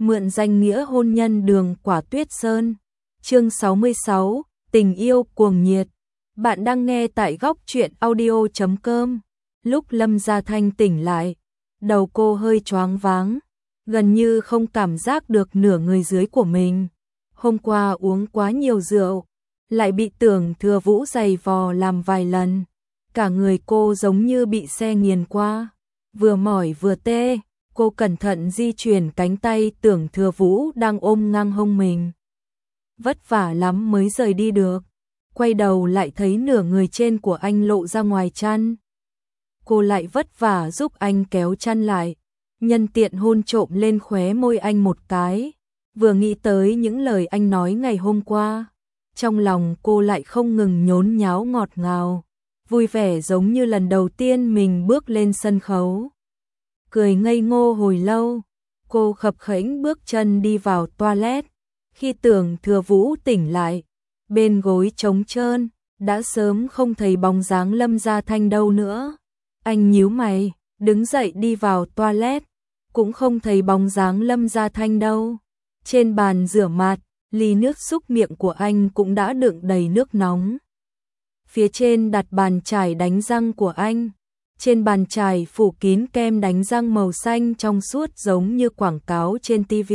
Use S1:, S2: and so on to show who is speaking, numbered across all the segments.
S1: mượn danh nghĩa hôn nhân Đường Quả Tuyết Sơn. Chương 66, tình yêu cuồng nhiệt. Bạn đang nghe tại góc truyện audio.com. Lúc Lâm Gia Thanh tỉnh lại, đầu cô hơi choáng váng, gần như không cảm giác được nửa người dưới của mình. Hôm qua uống quá nhiều rượu, lại bị Tưởng Thừa Vũ giày vò làm vài lần. Cả người cô giống như bị xe nghiền qua, vừa mỏi vừa tê. Cô cẩn thận di chuyển cánh tay Tưởng Thừa Vũ đang ôm ngang hông mình. Vất vả lắm mới rời đi được. Quay đầu lại thấy nửa người trên của anh lộ ra ngoài chăn. Cô lại vất vả giúp anh kéo chăn lại, nhân tiện hôn trộm lên khóe môi anh một cái. Vừa nghĩ tới những lời anh nói ngày hôm qua, trong lòng cô lại không ngừng nhốn nháo ngọt ngào, vui vẻ giống như lần đầu tiên mình bước lên sân khấu. Cười ngây ngô hồi lâu, cô khập khểnh bước chân đi vào toilet. Khi Tưởng Thừa Vũ tỉnh lại, bên gối trống trơn, đã sớm không thấy bóng dáng Lâm Gia Thanh đâu nữa. Anh nhíu mày, đứng dậy đi vào toilet, cũng không thấy bóng dáng Lâm Gia Thanh đâu. Trên bàn rửa mặt, ly nước xúc miệng của anh cũng đã đựng đầy nước nóng. Phía trên đặt bàn chải đánh răng của anh. Trên bàn chải phủ kín kem đánh răng màu xanh trong suốt giống như quảng cáo trên TV.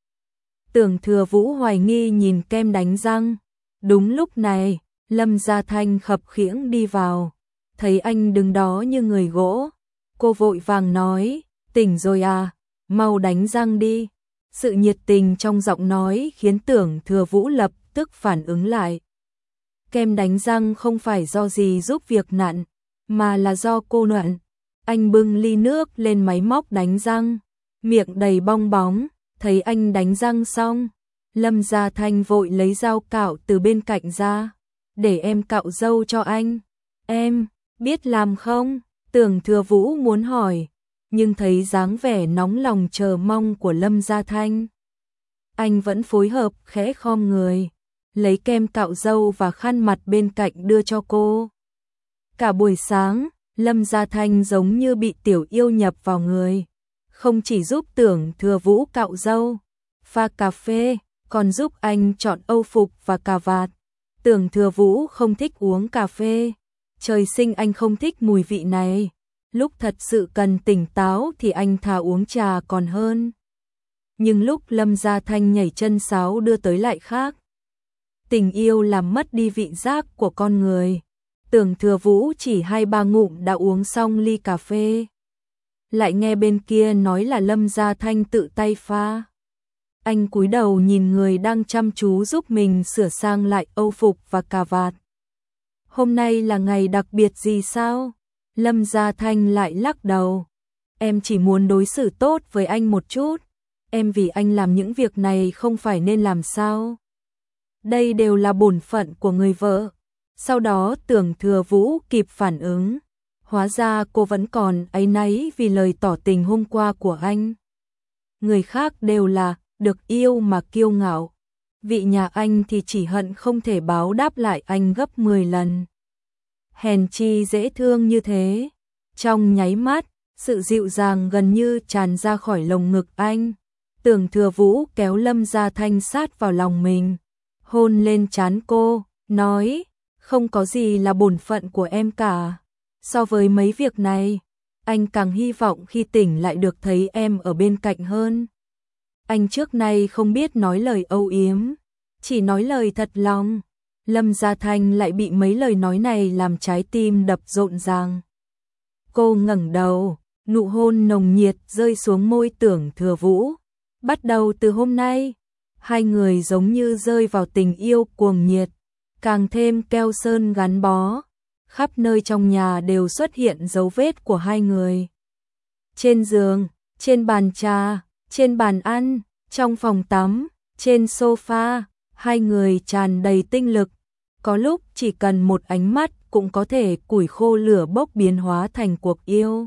S1: Tưởng Thừa Vũ hoài nghi nhìn kem đánh răng. Đúng lúc này, Lâm Gia Thanh khập khiễng đi vào. Thấy anh đứng đó như người gỗ, cô vội vàng nói, tỉnh rồi à, mau đánh răng đi. Sự nhiệt tình trong giọng nói khiến Tưởng Thừa Vũ lập tức phản ứng lại. Kem đánh răng không phải do gì giúp việc nặng, mà là do cô nhuận. Anh bưng ly nước lên máy móc đánh răng, miệng đầy bong bóng. Thấy anh đánh răng xong, Lâm Gia Thanh vội lấy dao cạo từ bên cạnh ra, để em cạo râu cho anh. Em biết làm không? Tưởng Thừa Vũ muốn hỏi, nhưng thấy dáng vẻ nóng lòng chờ mong của Lâm Gia Thanh, anh vẫn phối hợp khẽ khom người, lấy kem cạo râu và khăn mặt bên cạnh đưa cho cô. Cả buổi sáng, Lâm Gia Thanh giống như bị tiểu yêu nhập vào người, không chỉ giúp Tưởng Thừa Vũ cạo râu, pha cà phê, còn giúp anh chọn âu phục và cà vạt. Tưởng Thừa Vũ không thích uống cà phê, trời sinh anh không thích mùi vị này. Lúc thật sự cần tỉnh táo thì anh thà uống trà còn hơn. Nhưng lúc Lâm Gia Thanh nhảy chân sáo đưa tới lại khác. Tình yêu làm mất đi vị giác của con người. Tưởng Thừa Vũ chỉ 2-3 ngụm đã uống xong ly cà phê. Lại nghe bên kia nói là Lâm Gia Thanh tự tay pha. Anh cúi đầu nhìn người đang chăm chú giúp mình sửa sang lại âu phục và cà vạt. Hôm nay là ngày đặc biệt gì sao? Lâm Gia Thanh lại lắc đầu. Em chỉ muốn đối xử tốt với anh một chút. Em vì anh làm những việc này không phải nên làm sao? Đây đều là bổn phận của người vợ. Sau đó Tưởng Thừa Vũ kịp phản ứng. Hóa ra cô vẫn còn áy náy vì lời tỏ tình hôm qua của anh. Người khác đều là được yêu mà kiêu ngạo. Vị nhà anh thì chỉ hận không thể báo đáp lại anh gấp 10 lần. Hèn chi dễ thương như thế. Trong nháy mắt, sự dịu dàng gần như tràn ra khỏi lồng ngực anh. Tưởng Thừa Vũ kéo Lâm Gia Thanh sát vào lòng mình, hôn lên trán cô, nói, không có gì là bổn phận của em cả. So với mấy việc này, anh càng hy vọng khi tỉnh lại được thấy em ở bên cạnh hơn. Anh trước nay không biết nói lời âu yếm, chỉ nói lời thật lòng. Lâm Gia Thanh lại bị mấy lời nói này làm trái tim đập rộn ràng. Cô ngẩng đầu, nụ hôn nồng nhiệt rơi xuống môi Tưởng Thừa Vũ. Bắt đầu từ hôm nay, hai người giống như rơi vào tình yêu cuồng nhiệt, càng thêm keo sơn gắn bó. Khắp nơi trong nhà đều xuất hiện dấu vết của hai người. Trên giường, trên bàn trà, trên bàn ăn, trong phòng tắm, trên sofa, hai người tràn đầy tinh lực. Có lúc chỉ cần một ánh mắt cũng có thể củi khô lửa bốc biến hóa thành cuộc yêu.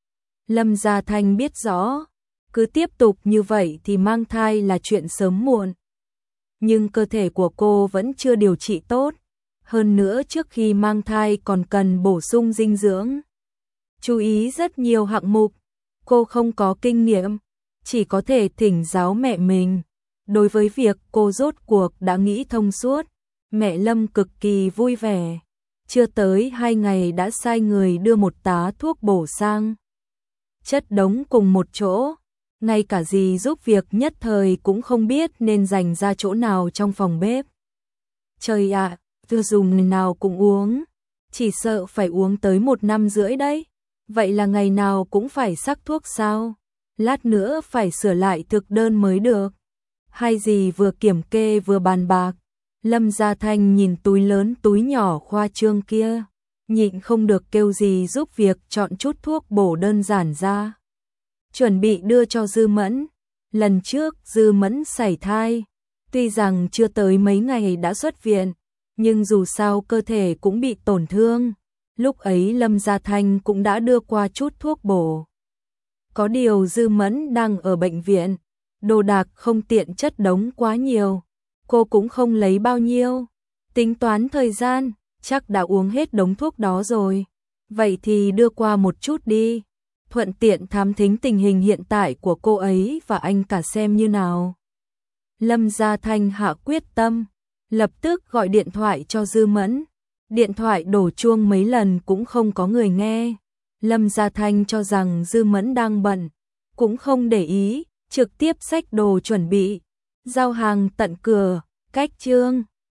S1: Lâm Gia Thanh biết rõ, cứ tiếp tục như vậy thì mang thai là chuyện sớm muộn. Nhưng cơ thể của cô vẫn chưa điều trị tốt. Hơn nữa trước khi mang thai còn cần bổ sung dinh dưỡng. Chú ý rất nhiều hạng mục, cô không có kinh nghiệm. chỉ có thể thỉnh giáo mẹ mình. Đối với việc cô rốt cuộc đã nghĩ thông suốt, mẹ Lâm cực kỳ vui vẻ. Chưa tới 2 ngày đã sai người đưa một tá thuốc bổ sang. Chất đống cùng một chỗ, ngay cả dì giúp việc nhất thời cũng không biết nên dành ra chỗ nào trong phòng bếp. Trời ạ, vừa dùng nào cũng uống, chỉ sợ phải uống tới 1 năm rưỡi đấy. Vậy là ngày nào cũng phải sắc thuốc sao? Lát nữa phải sửa lại thực đơn mới được. Hai dì vừa kiểm kê vừa bàn bạc. Lâm Gia Thanh nhìn túi lớn túi nhỏ khoa trương kia, nhịn không được kêu dì giúp việc chọn chút thuốc bổ đơn giản ra. Chuẩn bị đưa cho Dư Mẫn. Lần trước Dư Mẫn sảy thai, tuy rằng chưa tới mấy ngày đã xuất viện, nhưng dù sao cơ thể cũng bị tổn thương. Lúc ấy Lâm Gia Thanh cũng đã đưa qua chút thuốc bổ. Có điều Dư Mẫn đang ở bệnh viện, đồ đạc không tiện chất đống quá nhiều. Cô cũng không lấy bao nhiêu. Tính toán thời gian, chắc đã uống hết đống thuốc đó rồi. Vậy thì đưa qua một chút đi. Thuận tiện thám thính tình hình hiện tại của cô ấy và anh cả xem như nào. Lâm Gia Thanh hạ quyết tâm, lập tức gọi điện thoại cho Dư Mẫn. Điện thoại đổ chuông mấy lần cũng không có người nghe. Lâm Gia Thanh cho rằng Dư Mẫn đang bận, cũng không để ý, trực tiếp xách đồ chuẩn bị, giao hàng tận cửa. Cách chương